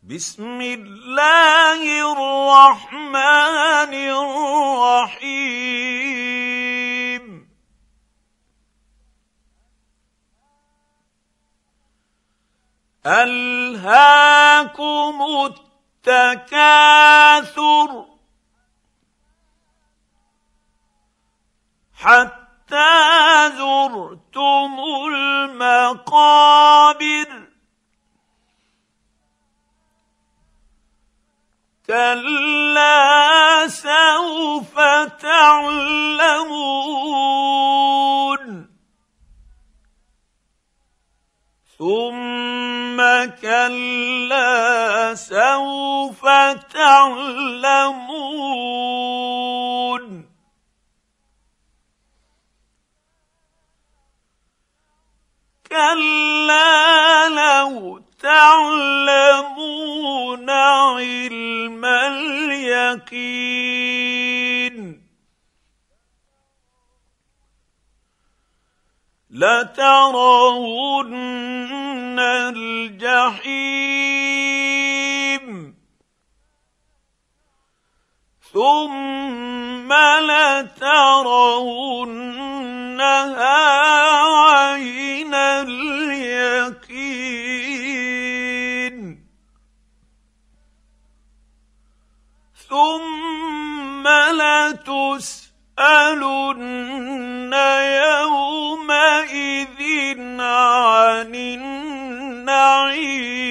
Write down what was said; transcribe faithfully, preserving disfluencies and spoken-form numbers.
بسم الله الرحمن الرحيم ألهاكم التكاثر حتى زرتم المقابر كلا سوف تعلمون ثم كلا سوف تعلمون كلا لو تعلمون علم اليقين لترون الجحيم ثم لترونها عين اليقين ثم لتسألن يومئذ عن النعيم